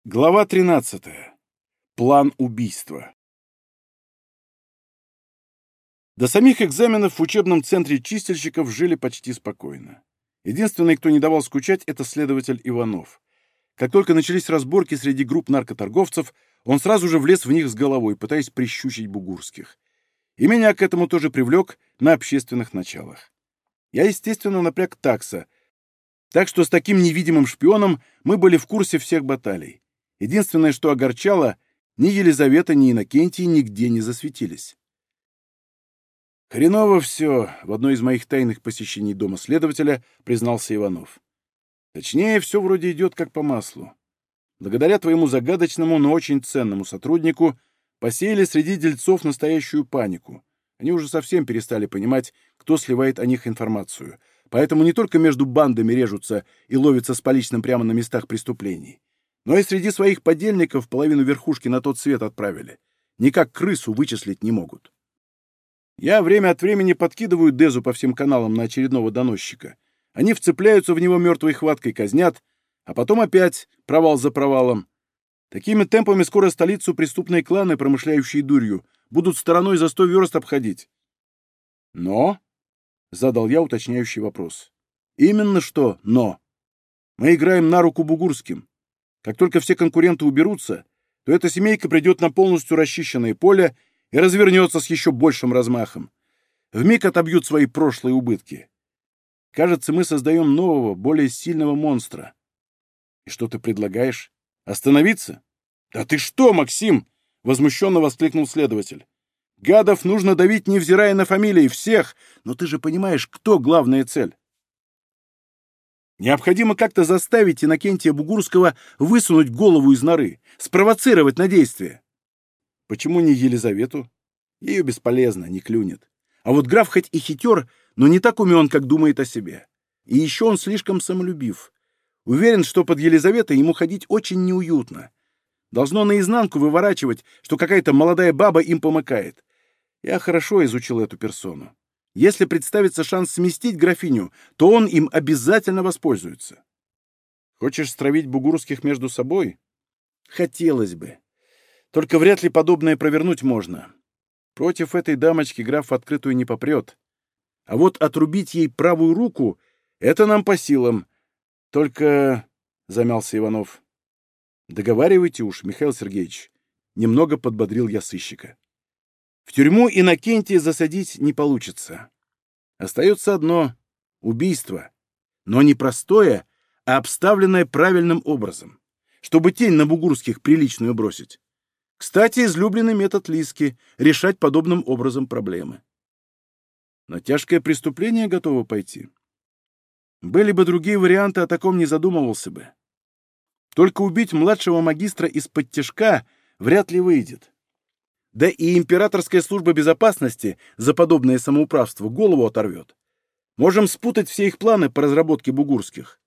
Глава 13. План убийства. До самих экзаменов в учебном центре чистильщиков жили почти спокойно. Единственный, кто не давал скучать, это следователь Иванов. Как только начались разборки среди групп наркоторговцев, он сразу же влез в них с головой, пытаясь прищучить бугурских. И меня к этому тоже привлек на общественных началах. Я, естественно, напряг такса, так что с таким невидимым шпионом мы были в курсе всех баталий. Единственное, что огорчало, ни Елизавета, ни Иннокентий нигде не засветились. «Хреново все», — в одной из моих тайных посещений дома следователя признался Иванов. «Точнее, все вроде идет как по маслу. Благодаря твоему загадочному, но очень ценному сотруднику посеяли среди дельцов настоящую панику. Они уже совсем перестали понимать, кто сливает о них информацию. Поэтому не только между бандами режутся и ловятся с поличным прямо на местах преступлений, но и среди своих подельников половину верхушки на тот свет отправили. Никак крысу вычислить не могут. Я время от времени подкидываю Дезу по всем каналам на очередного доносчика. Они вцепляются в него мертвой хваткой, казнят, а потом опять провал за провалом. Такими темпами скоро столицу преступные кланы, промышляющие дурью, будут стороной за 100 верст обходить. Но, — задал я уточняющий вопрос, — именно что «но». Мы играем на руку бугурским. Как только все конкуренты уберутся, то эта семейка придет на полностью расчищенное поле и развернется с еще большим размахом. Вмиг отобьют свои прошлые убытки. Кажется, мы создаем нового, более сильного монстра. И что ты предлагаешь? Остановиться? Да ты что, Максим? Возмущенно воскликнул следователь. Гадов нужно давить, невзирая на фамилии, всех, но ты же понимаешь, кто главная цель. Необходимо как-то заставить Иннокентия Бугурского высунуть голову из норы, спровоцировать на действие. Почему не Елизавету? Ее бесполезно, не клюнет. А вот граф хоть и хитер, но не так умен, как думает о себе. И еще он слишком самолюбив. Уверен, что под Елизаветой ему ходить очень неуютно. Должно наизнанку выворачивать, что какая-то молодая баба им помыкает. Я хорошо изучил эту персону. Если представится шанс сместить графиню, то он им обязательно воспользуется. Хочешь стравить бугурских между собой? Хотелось бы. Только вряд ли подобное провернуть можно. Против этой дамочки граф в открытую не попрет. А вот отрубить ей правую руку — это нам по силам. Только... — замялся Иванов. Договаривайте уж, Михаил Сергеевич. Немного подбодрил я сыщика. В тюрьму Иннокентия засадить не получится. Остается одно — убийство. Но не простое, а обставленное правильным образом, чтобы тень на бугурских приличную бросить. Кстати, излюбленный метод Лиски — решать подобным образом проблемы. На тяжкое преступление готово пойти. Были бы другие варианты, о таком не задумывался бы. Только убить младшего магистра из-под тишка вряд ли выйдет. Да и императорская служба безопасности за подобное самоуправство голову оторвет. Можем спутать все их планы по разработке бугурских.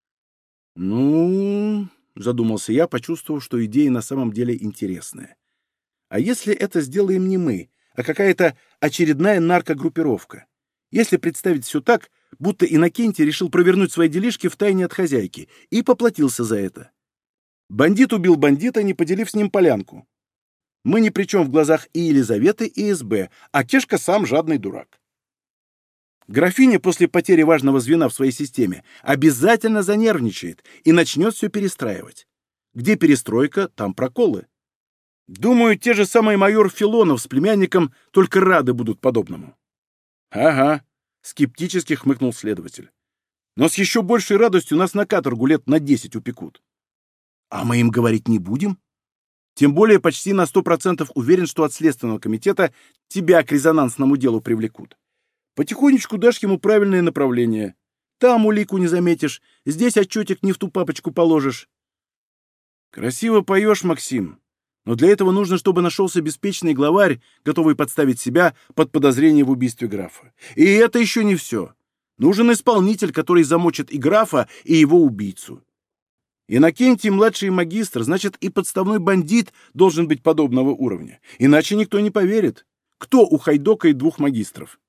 Ну, задумался я, почувствовав, что идея на самом деле интересная. А если это сделаем не мы, а какая-то очередная наркогруппировка? Если представить все так, будто Иннокентий решил провернуть свои делишки втайне от хозяйки и поплатился за это. Бандит убил бандита, не поделив с ним полянку. Мы ни при чем в глазах и Елизаветы, и СБ, а Кешка сам жадный дурак. Графиня после потери важного звена в своей системе обязательно занервничает и начнет все перестраивать. Где перестройка, там проколы. Думаю, те же самые майор Филонов с племянником только рады будут подобному. Ага, скептически хмыкнул следователь. Но с еще большей радостью нас на каторгу лет на 10 упекут. А мы им говорить не будем? Тем более почти на 100% уверен, что от Следственного комитета тебя к резонансному делу привлекут. Потихонечку дашь ему правильное направление. Там улику не заметишь, здесь отчетик не в ту папочку положишь. Красиво поешь, Максим, но для этого нужно, чтобы нашелся беспечный главарь, готовый подставить себя под подозрение в убийстве графа. И это еще не все. Нужен исполнитель, который замочит и графа, и его убийцу. Иннокентий младший магистр, значит, и подставной бандит должен быть подобного уровня. Иначе никто не поверит. Кто ухайдокает двух магистров?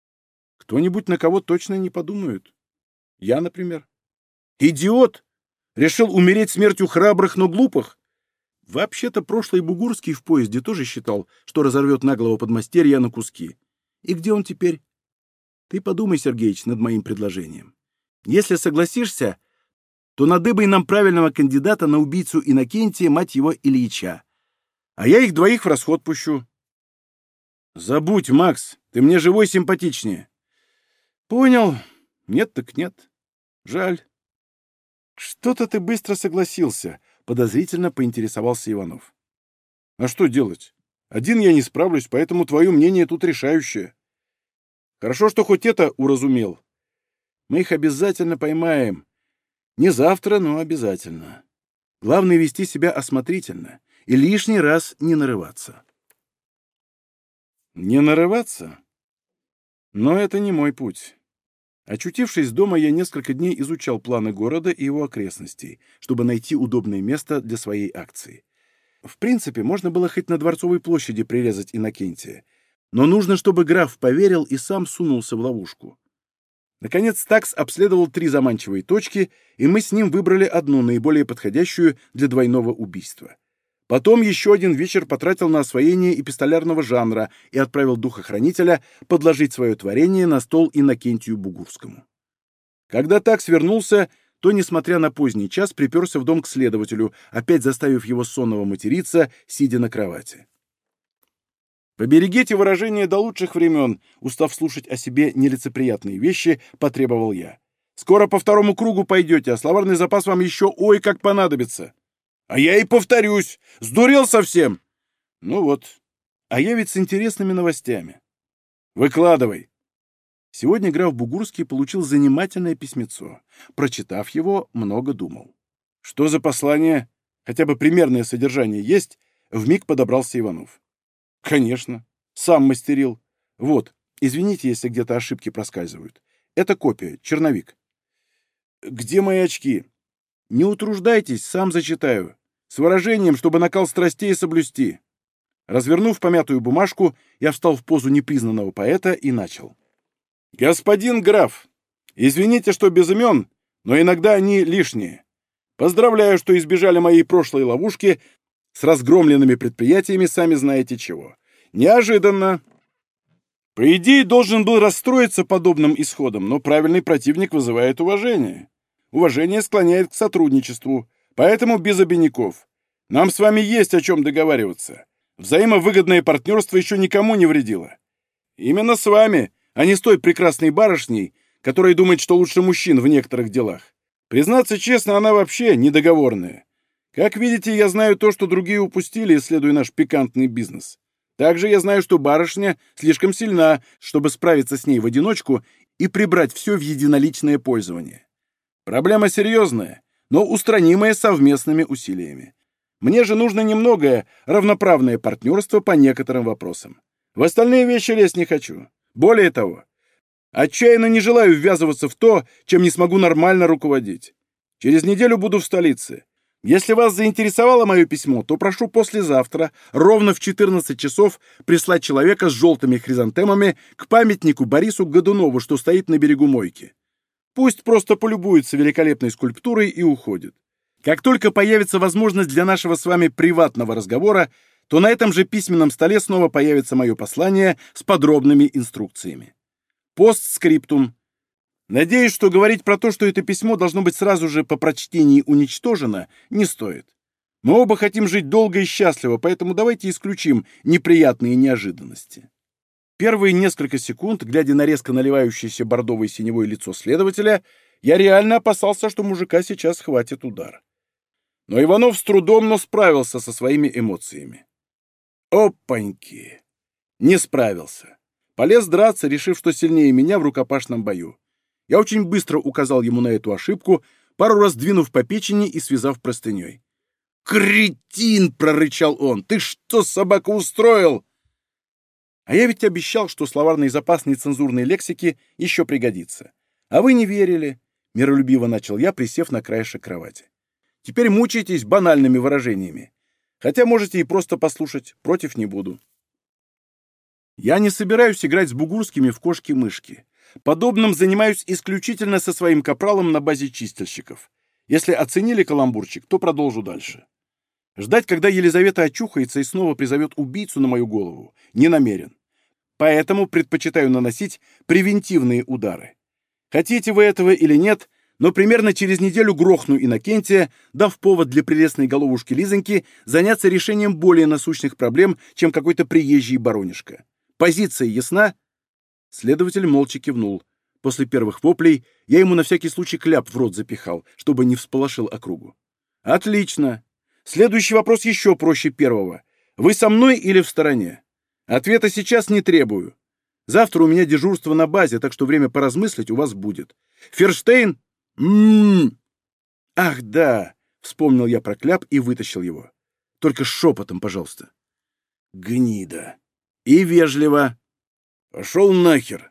Кто-нибудь, на кого точно не подумают. Я, например. Идиот! Решил умереть смертью храбрых, но глупых? Вообще-то прошлый Бугурский в поезде тоже считал, что разорвет наглого подмастерья на куски. И где он теперь? Ты подумай, Сергеич, над моим предложением. Если согласишься, то надыбай нам правильного кандидата на убийцу Иннокентия, мать его, Ильича. А я их двоих в расход пущу. Забудь, Макс, ты мне живой симпатичнее. Понял. Нет так нет. Жаль. Что-то ты быстро согласился, подозрительно поинтересовался Иванов. А что делать? Один я не справлюсь, поэтому твое мнение тут решающее. Хорошо, что хоть это уразумел. Мы их обязательно поймаем. Не завтра, но обязательно. Главное — вести себя осмотрительно и лишний раз не нарываться. Не нарываться? Но это не мой путь. Очутившись дома, я несколько дней изучал планы города и его окрестностей, чтобы найти удобное место для своей акции. В принципе, можно было хоть на Дворцовой площади прирезать Иннокентия, но нужно, чтобы граф поверил и сам сунулся в ловушку. Наконец, такс обследовал 3 заманчивые точки, и мы с ним выбрали одну, наиболее подходящую для двойного убийства. Потом еще один вечер потратил на освоение эпистолярного жанра и отправил духохранителя подложить свое творение на стол Иннокентию Бугурскому. Когда такс вернулся, то, несмотря на поздний час, приперся в дом к следователю, опять заставив его сонного материться, сидя на кровати. «Поберегите выражение до лучших времен», устав слушать о себе нелицеприятные вещи, потребовал я. «Скоро по 2-му кругу пойдете, а словарный запас вам еще ой как понадобится». «А я и повторюсь! Сдурел совсем!» «Ну вот. А я ведь с интересными новостями». «Выкладывай». Сегодня граф Бугурский получил занимательное письмецо. Прочитав его, много думал. «Что за послание? Хотя бы примерное содержание есть?» Вмиг подобрался Иванов. «Конечно. Сам мастерил. Вот, извините, если где-то ошибки проскальзывают. Это копия, черновик». «Где мои очки?» «Не утруждайтесь, сам зачитаю. С выражением, чтобы накал страстей соблюсти». Развернув помятую бумажку, я встал в позу непризнанного поэта и начал. «Господин граф, извините, что без имен, но иногда они лишние. Поздравляю, что избежали моей прошлой ловушки с разгромленными предприятиями, сами знаете чего. Неожиданно. По идее, должен был расстроиться подобным исходом, но правильный противник вызывает уважение. Уважение склоняет к сотрудничеству, поэтому без обиняков. Нам с вами есть о чем договариваться. Взаимовыгодное партнерство еще никому не вредило. Именно с вами, а не с той прекрасной барышней, которая думает, что лучше мужчин в некоторых делах. Признаться честно, она вообще недоговорная. Как видите, я знаю то, что другие упустили, исследуя наш пикантный бизнес. Также я знаю, что барышня слишком сильна, чтобы справиться с ней в одиночку и прибрать все в единоличное пользование. Проблема серьезная, но устранимая совместными усилиями. Мне же нужно немногое равноправное партнерство по некоторым вопросам. В остальные вещи лезть не хочу. Более того, отчаянно не желаю ввязываться в то, чем не смогу нормально руководить. Через неделю буду в столице. Если вас заинтересовало мое письмо, то прошу послезавтра, ровно в 14 часов, прислать человека с желтыми хризантемами к памятнику Борису Годунову, что стоит на берегу Мойки. Пусть просто полюбуется великолепной скульптурой и уходит. Как только появится возможность для нашего с вами приватного разговора, то на этом же письменном столе снова появится мое послание с подробными инструкциями. Постскриптум. Надеюсь, что говорить про то, что это письмо должно быть сразу же по прочтении уничтожено, не стоит. Мы оба хотим жить долго и счастливо, поэтому давайте исключим неприятные неожиданности. Первые несколько секунд, глядя на резко наливающееся бордовой синевой лицо следователя, я реально опасался, что мужика сейчас хватит удар. Но Иванов с трудом, но справился со своими эмоциями. Опаньки! Не справился. Полез драться, решив, что сильнее меня в рукопашном бою. Я очень быстро указал ему на эту ошибку, пару раз двинув по печени и связав простыней. «Кретин!» — прорычал он. «Ты что, собака, устроил?» А я ведь обещал, что словарный запас нецензурной лексики еще пригодится. А вы не верили. Миролюбиво начал я, присев на краешек кровати. Теперь мучаетесь банальными выражениями. Хотя можете и просто послушать, против не буду. Я не собираюсь играть с Бугурскими в кошки-мышки. Подобным занимаюсь исключительно со своим капралом на базе чистильщиков. Если оценили каламбурчик, то продолжу дальше. Ждать, когда Елизавета очухается и снова призовет убийцу на мою голову, не намерен. Поэтому предпочитаю наносить превентивные удары. Хотите вы этого или нет, но примерно через неделю грохну Иннокентия, дав повод для прелестной головушки Лизоньки заняться решением более насущных проблем, чем какой-то приезжий баронишка. Позиция ясна?» Следователь молча кивнул. После первых воплей я ему на всякий случай кляп в рот запихал, чтобы не всполошил округу. «Отлично. Следующий вопрос еще проще первого. Вы со мной или в стороне? Ответа сейчас не требую. Завтра у меня дежурство на базе, так что время поразмыслить у вас будет. Ферштейн? Ах, да!» — вспомнил я про кляп и вытащил его. «Только шепотом, пожалуйста». «Гнида. И вежливо. Пошел нахер».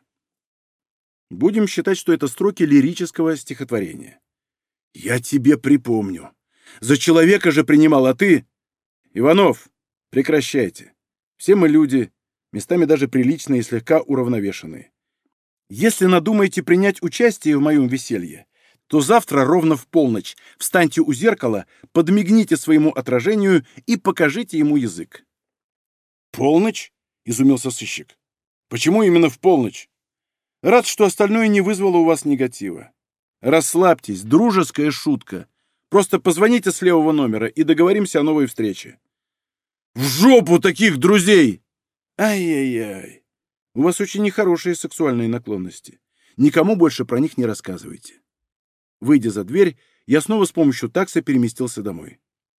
Будем считать, что это строки лирического стихотворения. «Я тебе припомню. За человека же принимал, а ты...» «Иванов, прекращайте. Все мы люди, местами даже приличные и слегка уравновешенные. Если надумаете принять участие в моем веселье, то завтра ровно в полночь встаньте у зеркала, подмигните своему отражению и покажите ему язык». «Полночь?» — изумился сыщик. «Почему именно в полночь? Рад, что остальное не вызвало у вас негатива. Расслабьтесь, дружеская шутка. Просто позвоните с левого номера и договоримся о новой встрече». «В жопу таких друзей!» «Ай-яй-яй. У вас очень нехорошие сексуальные наклонности. Никому больше про них не рассказывайте». Выйдя за дверь, я снова с помощью такса переместился домой.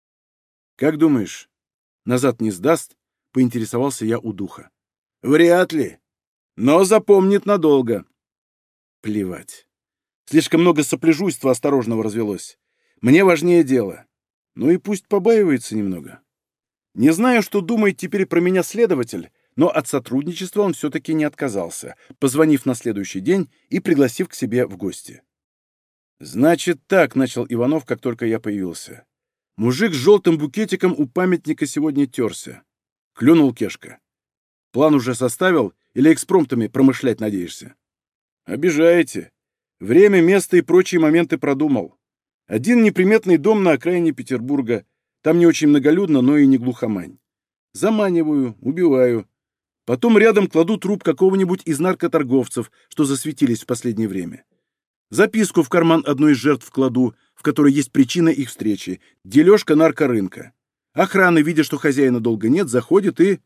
«Как думаешь, назад не сдаст?» — поинтересовался я у духа. «Вряд ли. Но запомнит надолго». Плевать. Слишком много сопляжуйства осторожного развелось. Мне важнее дело. Ну и пусть побаивается немного. Не знаю, что думает теперь про меня следователь, но от сотрудничества он все-таки не отказался, позвонив на следующий день и пригласив к себе в гости. «Значит так», — начал Иванов, как только я появился. «Мужик с желтым букетиком у памятника сегодня терся». Клюнул Кешка. «План уже составил или экспромтами промышлять надеешься?» «Обижаете. Время, место и прочие моменты продумал. Один неприметный дом на окраине Петербурга. Там не очень многолюдно, но и не глухомань. Заманиваю, убиваю. Потом рядом кладу труп какого-нибудь из наркоторговцев, что засветились в последнее время. Записку в карман одной из жертв кладу, в которой есть причина их встречи. Дележка наркорынка. Охрана, видя, что хозяина долго нет, заходит и...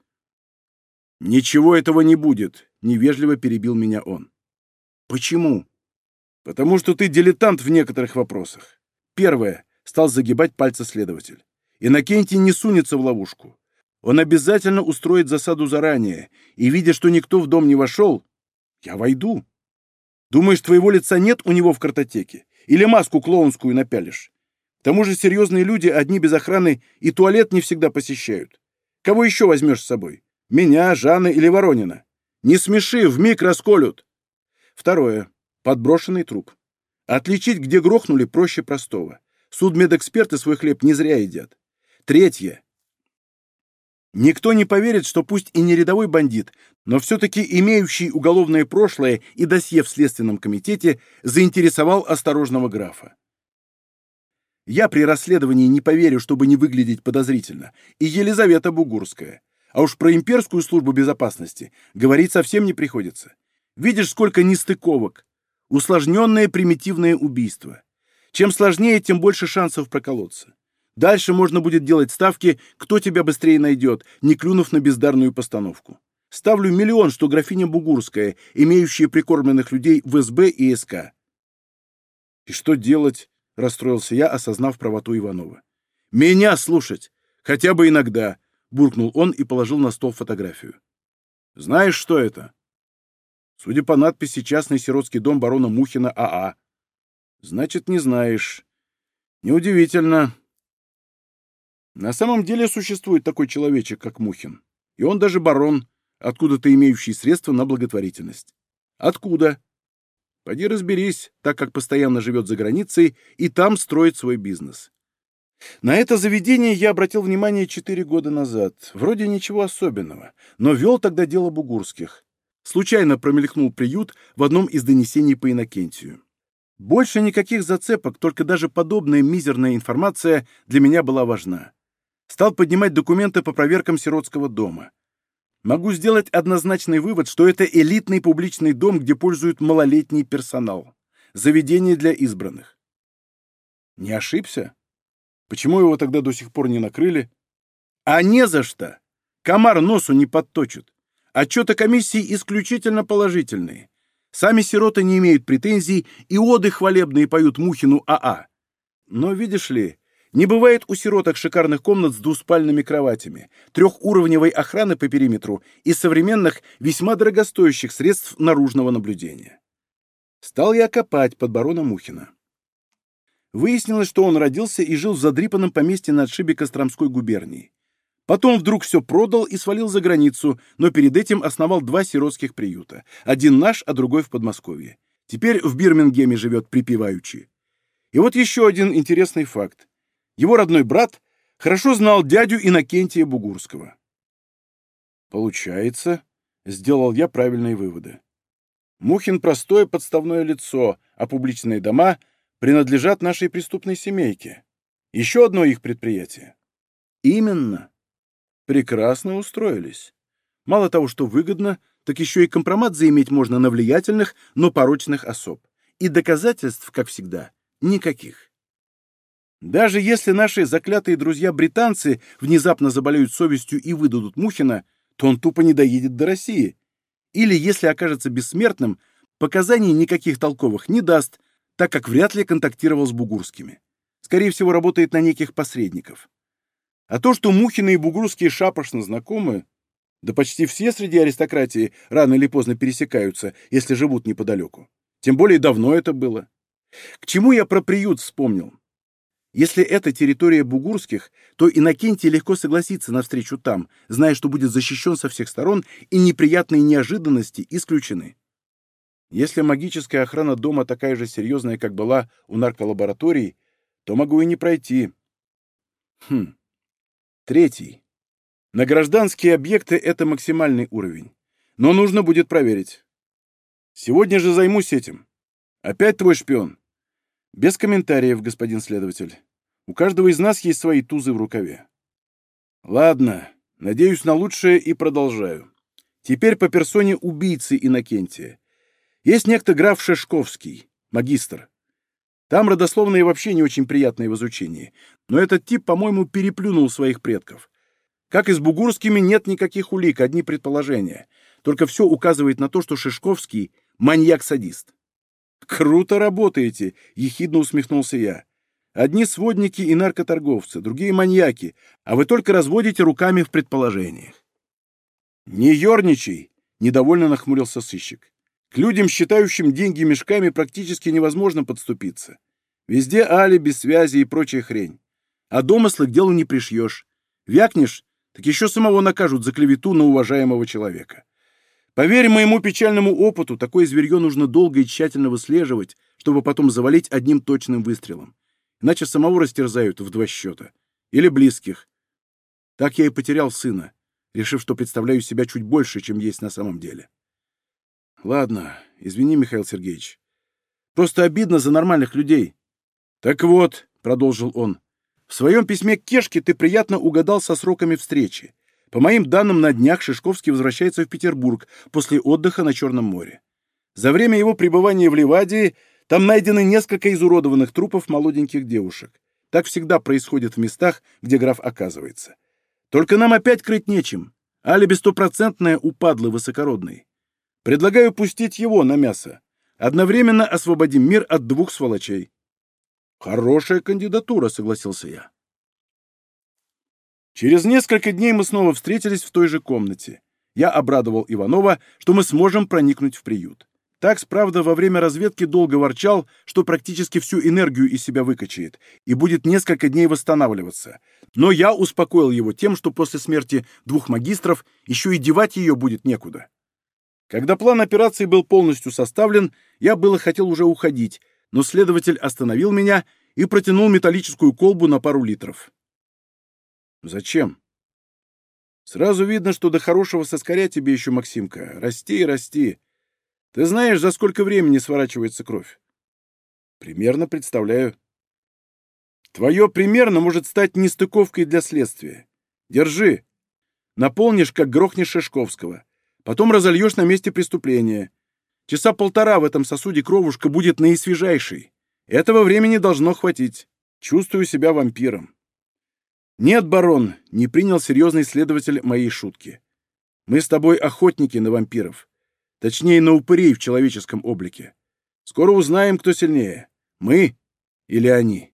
«Ничего этого не будет», — невежливо перебил меня он. «Почему?» «Потому что ты дилетант в некоторых вопросах. Первое», — стал загибать пальцы следователь. «Иннокентий не сунется в ловушку. Он обязательно устроит засаду заранее, и, видя, что никто в дом не вошел, я войду. Думаешь, твоего лица нет у него в картотеке? Или маску клоунскую напялишь? К тому же серьезные люди одни без охраны и туалет не всегда посещают. Кого еще возьмешь с собой? Меня, Жанны или Воронина? Не смеши, вмиг расколют». Второе. Подброшенный труп. Отличить, где грохнули, проще простого. Судмедэксперты свой хлеб не зря едят. Третье. Никто не поверит, что пусть и не рядовой бандит, но все-таки имеющий уголовное прошлое и досье в Следственном комитете заинтересовал осторожного графа. Я при расследовании не поверю, чтобы не выглядеть подозрительно, и Елизавета Бугурская. А уж про имперскую службу безопасности говорить совсем не приходится. Видишь, сколько нестыковок. Усложненное примитивное убийство. Чем сложнее, тем больше шансов проколоться. Дальше можно будет делать ставки, кто тебя быстрее найдет, не клюнув на бездарную постановку. Ставлю 1 000 000, что графиня Бугурская, имеющая прикормленных людей в СБ и СК. «И что делать?» — расстроился я, осознав правоту Иванова. «Меня слушать! Хотя бы иногда!» — буркнул он и положил на стол фотографию. «Знаешь, что это?» «Судя по надписи, частный сиротский дом барона Мухина АА». «Значит, не знаешь. Неудивительно. На самом деле существует такой человечек, как Мухин. И он даже барон, откуда-то имеющий средства на благотворительность. Откуда? Поди разберись, так как постоянно живет за границей и там строит свой бизнес. На это заведение я обратил внимание 4 года назад. Вроде ничего особенного, но вел тогда дело Бугурских. Случайно промелькнул приют в одном из донесений по Иннокентию. Больше никаких зацепок, только даже подобная мизерная информация для меня была важна. Стал поднимать документы по проверкам сиротского дома. Могу сделать однозначный вывод, что это элитный публичный дом, где пользуют малолетний персонал. Заведение для избранных. Не ошибся? Почему его тогда до сих пор не накрыли? А не за что. Комар носу не подточит. Отчеты комиссии исключительно положительные. Сами сироты не имеют претензий, и оды хвалебные поют Мухину АА. Но, видишь ли, не бывает у сироток шикарных комнат с двуспальными кроватями, трехуровневой охраны по периметру и современных, весьма дорогостоящих средств наружного наблюдения. Стал я копать под барона Мухина. Выяснилось, что он родился и жил в задрипанном поместье на отшибе Костромской губернии. Потом вдруг все продал и свалил за границу, но перед этим основал 2 сиротских приюта. Один наш, а другой в Подмосковье. Теперь в Бирмингеме живет припеваючи. И вот еще один интересный факт. Его родной брат хорошо знал дядю Иннокентия Бугурского. Получается, сделал я правильные выводы. Мухин простое подставное лицо, а публичные дома принадлежат нашей преступной семейке. Еще одно их предприятие. Именно. Прекрасно устроились. Мало того, что выгодно, так еще и компромат заиметь можно на влиятельных, но порочных особ. И доказательств, как всегда, никаких. Даже если наши заклятые друзья-британцы внезапно заболеют совестью и выдадут Мухина, то он тупо не доедет до России. Или, если окажется бессмертным, показаний никаких толковых не даст, так как вряд ли контактировал с бугурскими. Скорее всего, работает на неких посредников. А то, что Мухины и бугурские шапошно знакомы, да почти все среди аристократии рано или поздно пересекаются, если живут неподалеку. Тем более давно это было. К чему я про приют вспомнил? Если это территория бугурских, то Иннокентий легко согласится на встречу там, зная, что будет защищен со всех сторон и неприятные неожиданности исключены. Если магическая охрана дома такая же серьезная, как была у нарколабораторий, то могу и не пройти. Третий. На гражданские объекты это максимальный уровень. Но нужно будет проверить. Сегодня же займусь этим. Опять твой шпион? Без комментариев, господин следователь. У каждого из нас есть свои тузы в рукаве. Ладно, надеюсь на лучшее и продолжаю. Теперь по персоне убийцы Иннокентия. Есть некто граф Шишковский, магистр. Там родословные вообще не очень приятные в изучении, но этот тип, по-моему, переплюнул своих предков. Как и с бугурскими, нет никаких улик, одни предположения. Только все указывает на то, что Шишковский — маньяк-садист. «Круто работаете!» — ехидно усмехнулся я. «Одни сводники и наркоторговцы, другие маньяки, а вы только разводите руками в предположениях». «Не ерничай!» — недовольно нахмурился сыщик. «К людям, считающим деньги мешками, практически невозможно подступиться. Везде алиби, связи и прочая хрень. А домыслы к делу не пришьешь. Вякнешь, так еще самого накажут за клевету на уважаемого человека. Поверь моему печальному опыту, такое зверье нужно долго и тщательно выслеживать, чтобы потом завалить одним точным выстрелом. Иначе самого растерзают в 2 счета. Или близких. Так я и потерял сына, решив, что представляю себя чуть больше, чем есть на самом деле. Ладно, извини, Михаил Сергеевич. Просто обидно за нормальных людей. Так вот, продолжил он, в своем письме к Кешке ты приятно угадал со сроками встречи. По моим данным, на днях Шишковский возвращается в Петербург после отдыха на Черном море. За время его пребывания в Ливадии там найдены несколько изуродованных трупов молоденьких девушек. Так всегда происходит в местах, где граф оказывается. Только нам опять крыть нечем. Алиби стопроцентное у падлы высокородной. Предлагаю пустить его на мясо. Одновременно освободим мир от 2 сволочей. Хорошая кандидатура, согласился я. Через несколько дней мы снова встретились в той же комнате. Я обрадовал Иванова, что мы сможем проникнуть в приют. Такс, правда, во время разведки долго ворчал, что практически всю энергию из себя выкачает и будет несколько дней восстанавливаться. Но я успокоил его тем, что после смерти 2 магистров еще и девать ее будет некуда. Когда план операции был полностью составлен, я было хотел уже уходить, но следователь остановил меня и протянул металлическую колбу на пару литров. «Зачем?» «Сразу видно, что до хорошего соскоря тебе еще, Максимка. Расти и расти. Ты знаешь, за сколько времени сворачивается кровь?» Примерно представляю. Твое примерно может стать нестыковкой для следствия. Держи. Наполнишь, как грохнешь Шишковского. Потом разольешь на месте преступления. Часа полтора в этом сосуде кровушка будет наисвежайшей. Этого времени должно хватить. Чувствую себя вампиром. Нет, барон, не принял серьезный следователь моей шутки. Мы с тобой охотники на вампиров. Точнее, на упырей в человеческом облике. Скоро узнаем, кто сильнее. Мы или они.